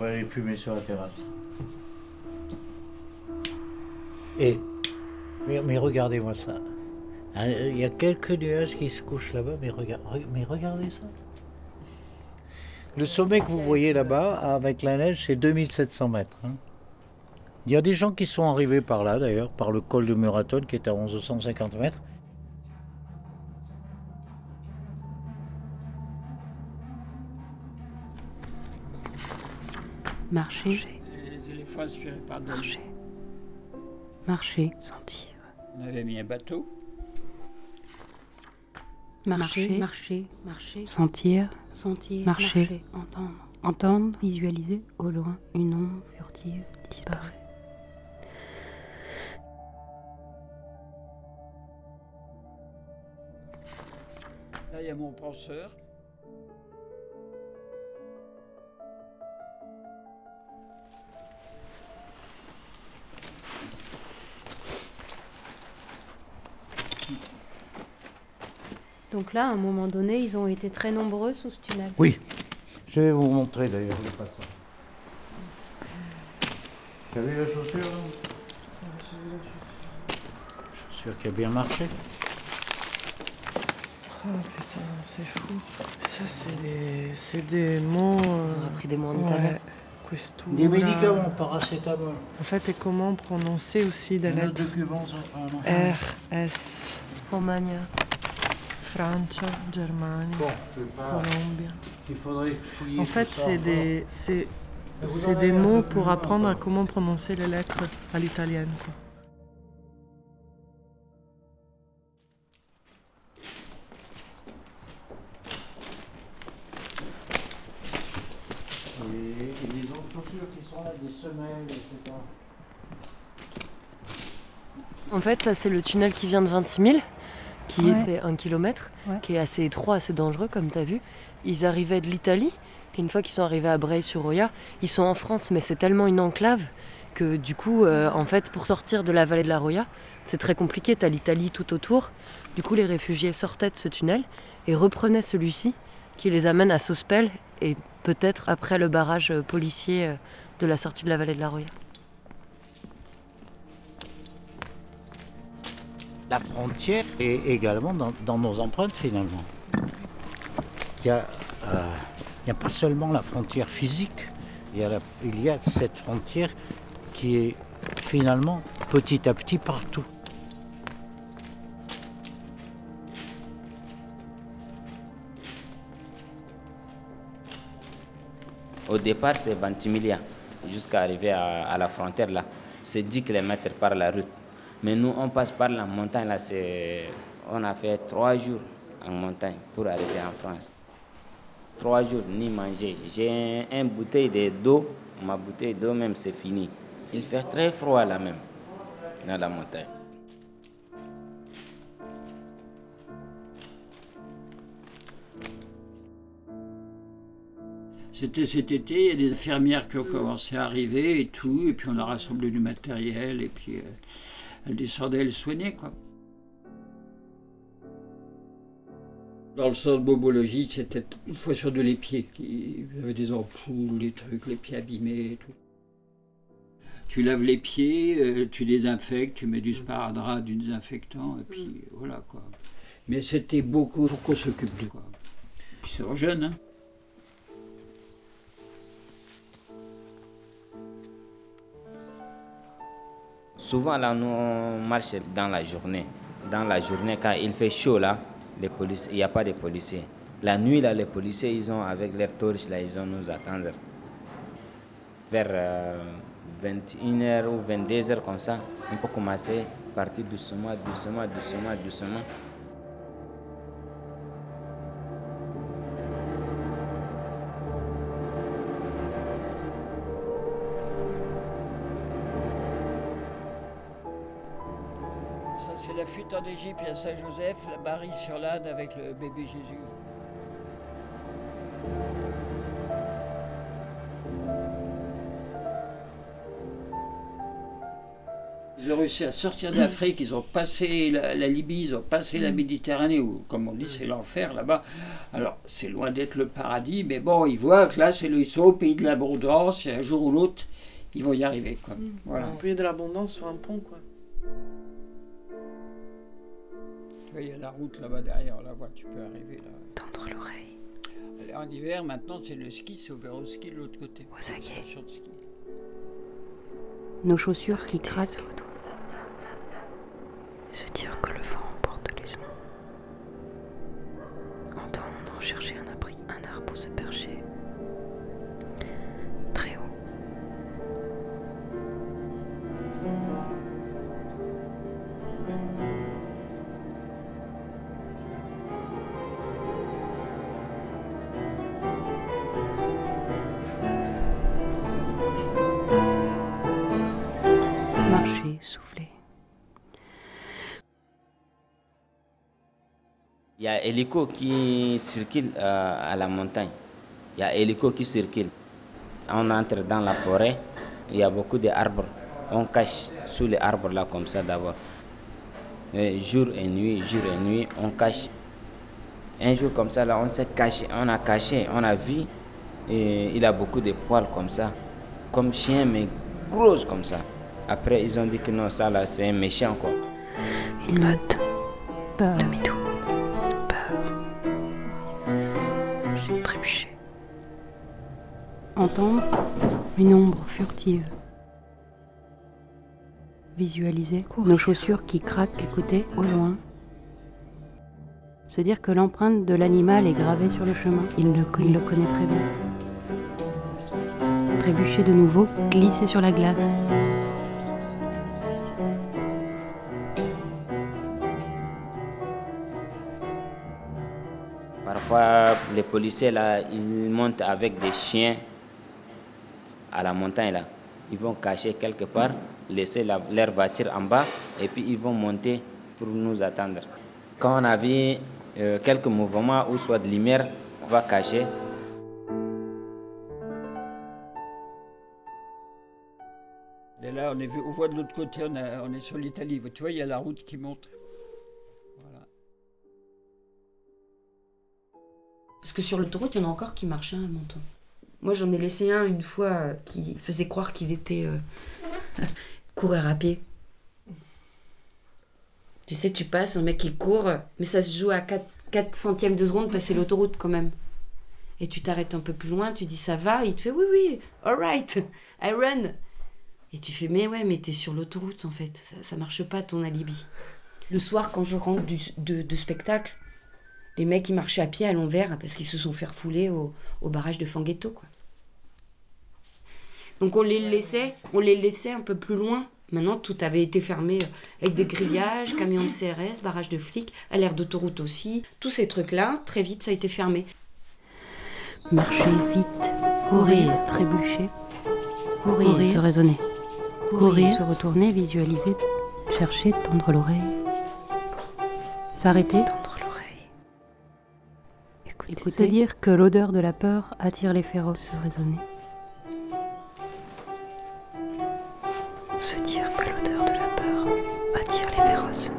va aller fumer sur la terrasse. Et, mais regardez-moi ça. Il y a quelques nuages qui se couchent là-bas, mais regardez ça. Le sommet que vous voyez là-bas, avec la neige, c'est 2700 mètres. Hein. Il y a des gens qui sont arrivés par là, d'ailleurs, par le col de Muraton, qui est à 1150 mètres. Marcher. Les éléphants aspirés par des... Marcher. Marcher. Sentir. On avait mis un bateau. Marcher. Marcher. Marcher. Sentir. Sentir. Marcher. Entendre. Entendre. Visualiser. Au loin. Une ombre furtive disparaît. Là, il y a mon penseur. Donc là, à un moment donné, ils ont été très nombreux sous ce tunnel. Oui, je vais vous montrer d'ailleurs le passage. Tu as vu la chaussure là? Chaussure qui a bien marché. Oh putain, c'est fou. Ça, c'est des mots. Ils ont appris des mots en italien. Questura. Des médicaments, paracétamol. En fait, et comment prononcer aussi des lettres R, S, Romagna. Francia, Germanie, Bon, je sais pas. Colombie. Il faudrait fouiller. En fait, tout ça c'est encore. des mots pour apprendre à comment prononcer les lettres à l'italienne, quoi. Et les autres chaussures qui sont là, des semelles, etc. En fait, ça, c'est le tunnel qui vient de 26 000, qui Ouais. fait 1 kilomètre, Ouais. qui est assez étroit, assez dangereux, comme tu as vu. Ils arrivaient de l'Italie, et une fois qu'ils sont arrivés à Breil-sur-Roya, ils sont en France, mais c'est tellement une enclave que du coup, en fait, pour sortir de la vallée de la Roya, c'est très compliqué. Tu as l'Italie tout autour. Du coup, les réfugiés sortaient de ce tunnel et reprenaient celui-ci, qui les amène à Sospel, et peut-être après le barrage policier de la sortie de la vallée de la Roya. La frontière est également dans nos empreintes finalement. Il n'y a pas seulement la frontière physique, il y a cette frontière qui est finalement petit à petit partout. Au départ, c'est Ventimiglia, jusqu'à arriver à la frontière là. C'est 10 km par la route. Mais nous, on passe par la montagne là. On a fait 3 jours en montagne pour arriver en France. 3 jours, ni manger. J'ai une bouteille d'eau. Ma bouteille d'eau même, c'est fini. Il fait très froid là même, dans la montagne. C'était cet été, il y a des infirmières qui ont commencé à arriver et tout, et puis on a rassemblé du matériel, et puis elles descendaient, elles soignaient, quoi. Dans le centre de bobologie, c'était une fois sur deux les pieds. Il y avait des ampoules, des trucs, les pieds abîmés et tout. Tu laves les pieds, tu désinfectes, tu mets du sparadrap, du désinfectant, et puis voilà, quoi. Mais c'était beaucoup pour qu'on s'occupe de quoi. Puis c'est jeune, hein. Souvent, là, nous, on marche dans la journée. Dans la journée, quand il fait chaud, là, il n'y a pas de policiers. La nuit, là, les policiers, ils ont, avec leurs torches, là, ils vont nous attendre. Vers 21h ou 22h, comme ça, on peut commencer à partir doucement. Ça, c'est la fuite en Égypte, il y a Saint-Joseph, la Marie sur l'âne avec le bébé Jésus. Ils ont réussi à sortir d'Afrique, ils ont passé la Libye, ils ont passé la Méditerranée, où, comme on dit, c'est l'enfer là-bas. Alors, c'est loin d'être le paradis, mais bon, ils voient que là, ils sont au pays de l'abondance, et un jour ou l'autre, ils vont y arriver, quoi. Voilà. Au pays de l'abondance sur un pont, quoi. Tu vois, il y a la route là-bas derrière, on la voit, tu peux arriver là. Tendre l'oreille. En hiver, maintenant, c'est le ski, c'est ouvert au ski de l'autre côté. Aux aguets. Station de ski. Nos chaussures qui craquent. Se dire que le vent emporte les mains. Entendre chercher un abri, un arbre pour se percher. Très haut. Marcher, souffler. Il y a hélico qui circule à la montagne. Il y a hélico qui circule. On entre dans la forêt, il y a beaucoup d'arbres. On cache sous les arbres là comme ça d'abord. Jour et nuit, on cache. Un jour comme ça là, on s'est caché, on a vu. Et il a beaucoup de poils comme ça, comme chien mais gros comme ça. Après ils ont dit que non, ça là c'est un méchant quoi. Une note. Peur. Demi-tour. Peur. J'ai trébuché. Entendre une ombre furtive. Visualiser nos chaussures qui craquent, écouter au loin. Se dire que l'empreinte de l'animal est gravée sur le chemin. Il le connaît très bien. Trébucher de nouveau, glisser sur la glace. Parfois les policiers là, ils montent avec des chiens à la montagne là. Ils vont cacher quelque part, laisser leur voiture en bas et puis ils vont monter pour nous attendre. Quand on a vu quelques mouvements ou soit de lumière, on va cacher. Et là, on voit de l'autre côté, on est sur l'Italie. Tu vois, il y a la route qui monte. Voilà. Parce que sur l'autoroute, il y en a encore qui marchaient à Menton. Moi, j'en ai laissé un une fois qui faisait croire qu'il était courir à pied. Tu sais, tu passes, un mec qui court, mais ça se joue à 4 centièmes de seconde passer l'autoroute quand même. Et tu t'arrêtes un peu plus loin, tu dis ça va, il te fait oui, alright, I run. Et tu fais mais t'es sur l'autoroute en fait, ça marche pas ton alibi. Le soir, quand je rentre de spectacle, les mecs ils marchaient à pied à l'envers parce qu'ils se sont fait refouler au barrage de Fanghetto, quoi. Donc on les laissait un peu plus loin. Maintenant, tout avait été fermé avec des grillages, camions de CRS, barrage de flics, à l'aire d'autoroute aussi. Tous ces trucs-là, très vite, ça a été fermé. Marcher vite, courir, trébucher, courir, se raisonner, courir, se retourner, visualiser, chercher, tendre l'oreille, s'arrêter, Tendre l'oreille. écouter, dire que l'odeur de la peur attire les féroces, se raisonner. Se dire que l'odeur de la peur attire les féroces.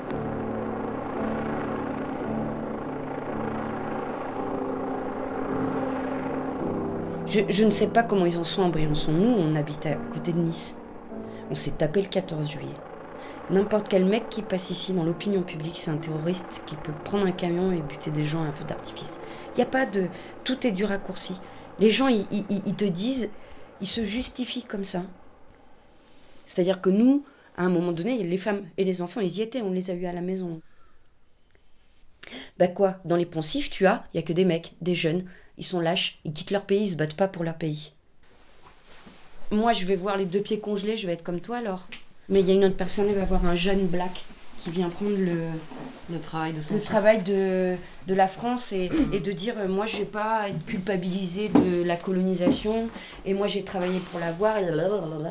Je ne sais pas comment ils en sont en Briançon. Nous, on habitait à côté de Nice. On s'est tapé le 14 juillet. N'importe quel mec qui passe ici dans l'opinion publique, c'est un terroriste qui peut prendre un camion et buter des gens à un feu d'artifice. Il n'y a pas de... Tout est du raccourci. Les gens, ils te disent... Ils se justifient comme ça. C'est-à-dire que nous, à un moment donné, les femmes et les enfants, ils y étaient, on les a eus à la maison. Bah quoi, dans les poncifs, il n'y a que des mecs, des jeunes, ils sont lâches, ils quittent leur pays, ils se battent pas pour leur pays. Moi, je vais voir les 2 pieds congelés, je vais être comme toi alors. Mais il y a une autre personne, elle va voir un jeune black qui vient prendre Le travail de son le fils. travail de la France et de dire moi je vais pas être culpabilisée de la colonisation et moi j'ai travaillé pour l'avoir et blablabla.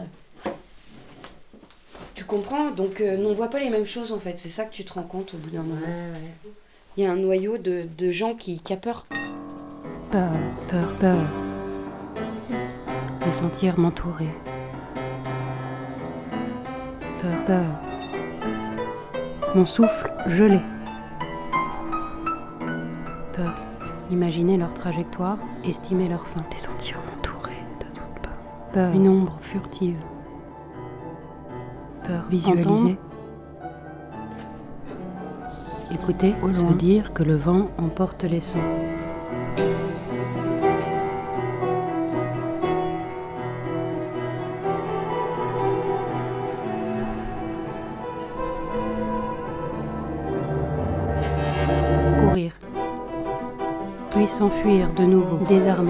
Tu comprends? Donc nous on voit pas les mêmes choses en fait, c'est ça que tu te rends compte au bout d'un moment. Il y a un noyau de gens qui a peur. Peur. Me sentir m'entourer. Peur. Peur. Mon souffle gelé. Peur. Imaginer leur trajectoire, estimer leur fin. Les sentir m'entourer de toutes parts. Peur. Une ombre furtive. Peur. Visualiser. Entendre. Écouter, au loin. Se dire que le vent emporte les sons. Courir. Puis s'enfuir de nouveau, désarmé.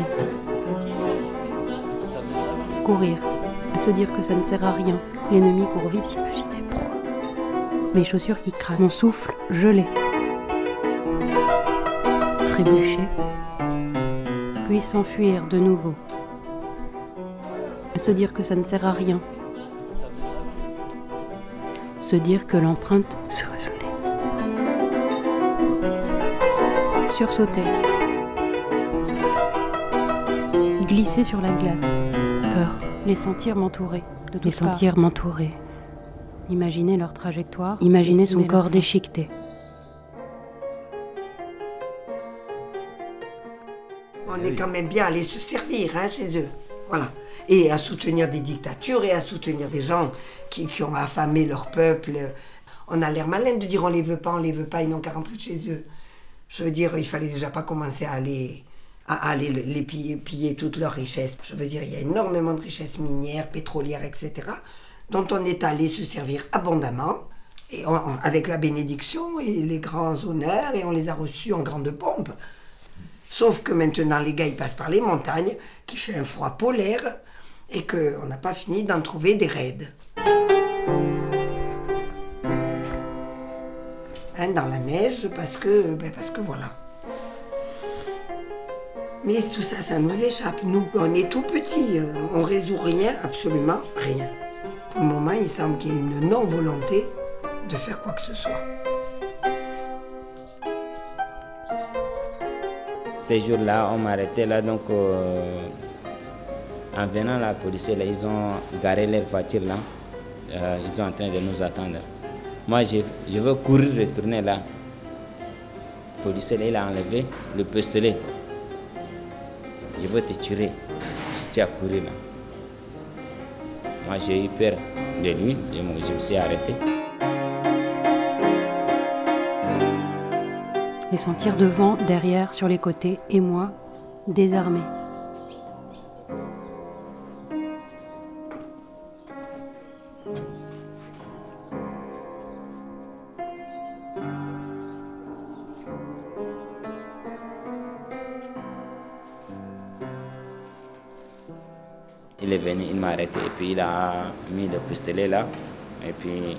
Courir. À se dire que ça ne sert à rien. L'ennemi court vite, s'imaginer proie. Mes chaussures qui craquent. Mon souffle gelé. Trébucher. Puis s'enfuir de nouveau. À se dire que ça ne sert à rien. Se dire que l'empreinte se résonnait. Sursauter. Glisser sur la glace. Peur. Les sentir m'entourer. De les sentir m'entourer. Imaginer leur trajectoire. Imaginer son corps déchiqueté. On est quand même bien allé se servir chez eux. Voilà. Et à soutenir des dictatures et à soutenir des gens qui ont affamé leur peuple. On a l'air malin de dire on les veut pas, ils n'ont qu'à rentrer chez eux. Je veux dire, il fallait déjà pas commencer à aller les piller toutes leurs richesses. Je veux dire, il y a énormément de richesses minières, pétrolières, etc., dont on est allé se servir abondamment, et avec la bénédiction et les grands honneurs, et on les a reçus en grande pompe. Sauf que maintenant, les gars, ils passent par les montagnes, qui fait un froid polaire, et qu'on n'a pas fini d'en trouver des raids. Dans la neige, parce que voilà. Mais tout ça, ça nous échappe. Nous, on est tout petits, on résout rien, absolument rien. Pour le moment, il semble qu'il y ait une non-volonté de faire quoi que ce soit. Ces jours-là, on m'a arrêté là, donc en venant, la police, là, ils ont garé leur voiture là. Ils sont en train de nous attendre. Moi, je veux courir, retourner là. Le policier, là, il a enlevé le pistolet. Je veux te tuer si tu as couru là. Moi, j'ai eu peur de lui, je me suis arrêté. Les sentir devant, derrière, sur les côtés, et moi, désarmé. Il est venu, il m'a arrêté et puis il a mis le pistolet là. Et puis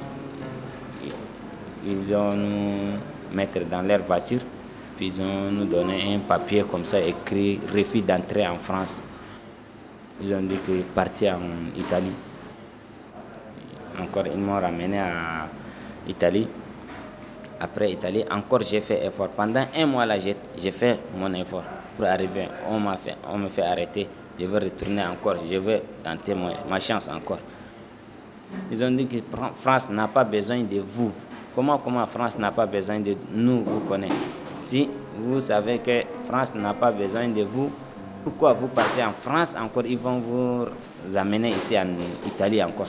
ils ont nous mettre dans leur voiture. Puis ils ont nous donné un papier comme ça écrit refus d'entrée en France. Ils ont dit qu'ils partaient en Italie. Encore ils m'ont ramené à Italie. Après Italie, encore j'ai fait effort. Pendant un mois là, j'ai fait mon effort pour arriver. On me fait arrêter. Je veux retourner encore, je veux tenter ma chance encore. Ils ont dit que France n'a pas besoin de vous. Comment France n'a pas besoin de nous, vous connaissez? Si vous savez que France n'a pas besoin de vous, pourquoi vous partez en France encore? Ils vont vous amener ici en Italie encore.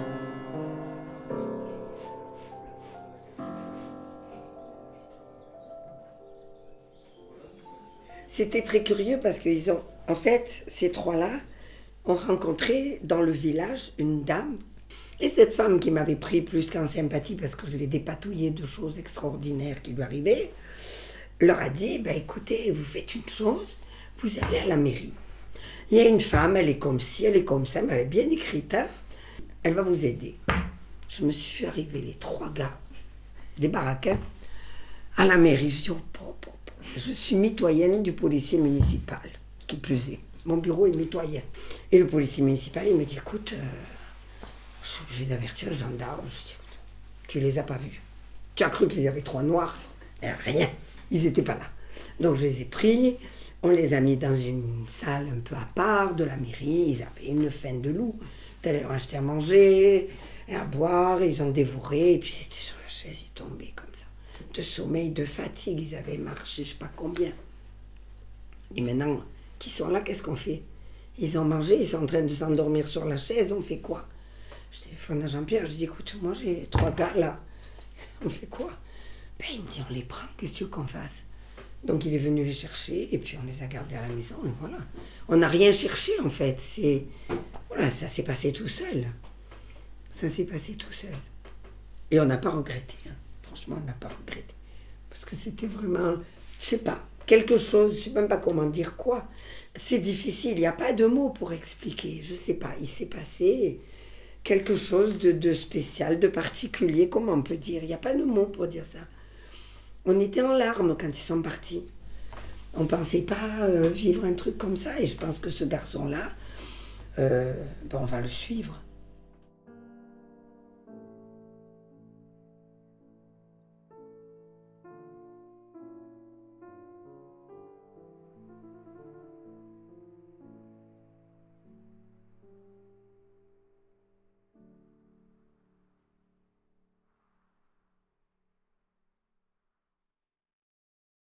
C'était très curieux parce qu'ils ont, en fait, ces trois-là ont rencontré dans le village une dame. Et cette femme qui m'avait pris plus qu'en sympathie parce que je l'ai dépatouillée de choses extraordinaires qui lui arrivaient, leur a dit, écoutez, vous faites une chose, vous allez à la mairie. Il y a une femme, elle est comme ci, elle est comme ça, elle m'avait bien écrite, elle va vous aider. Je me suis arrivé les trois gars, des baraquins, à la mairie. Je dis, je suis mitoyenne du policier municipal, qui plus est. Mon bureau est mitoyen. Et le policier municipal, il me dit, écoute, je suis obligé d'avertir le gendarme. Je dis, écoute, tu les as pas vus. Tu as cru qu'il y avait trois noirs? Rien, ils n'étaient pas là. Donc je les ai pris, on les a mis dans une salle un peu à part de la mairie. Ils avaient une faim de loup. T'allais leur acheter à manger, et à boire, ils ont dévoré, et puis ils étaient sur la chaise, ils tombaient comme ça. De sommeil, de fatigue, ils avaient marché je sais pas combien. Et maintenant, qu'ils sont là, qu'est-ce qu'on fait? Ils ont mangé, ils sont en train de s'endormir sur la chaise, on fait quoi? Je téléphone à Jean-Pierre, je dis écoute, moi j'ai 3 gars là, on fait quoi? Ben, il me dit on les prend, qu'est-ce que tu veux qu'on fasse? Donc il est venu les chercher et puis on les a gardés à la maison et voilà. On n'a rien cherché en fait, voilà, ça s'est passé tout seul. Ça s'est passé tout seul. Et on n'a pas regretté, hein. Franchement on n'a pas regretté. Parce que c'était vraiment, je sais pas, quelque chose, je sais même pas comment dire quoi. C'est difficile, il n'y a pas de mots pour expliquer, je sais pas, il s'est passé quelque chose de spécial, de particulier, comment on peut dire, il n'y a pas de mots pour dire ça. On était en larmes quand ils sont partis. On ne pensait pas vivre un truc comme ça et je pense que ce garçon-là, on va le suivre.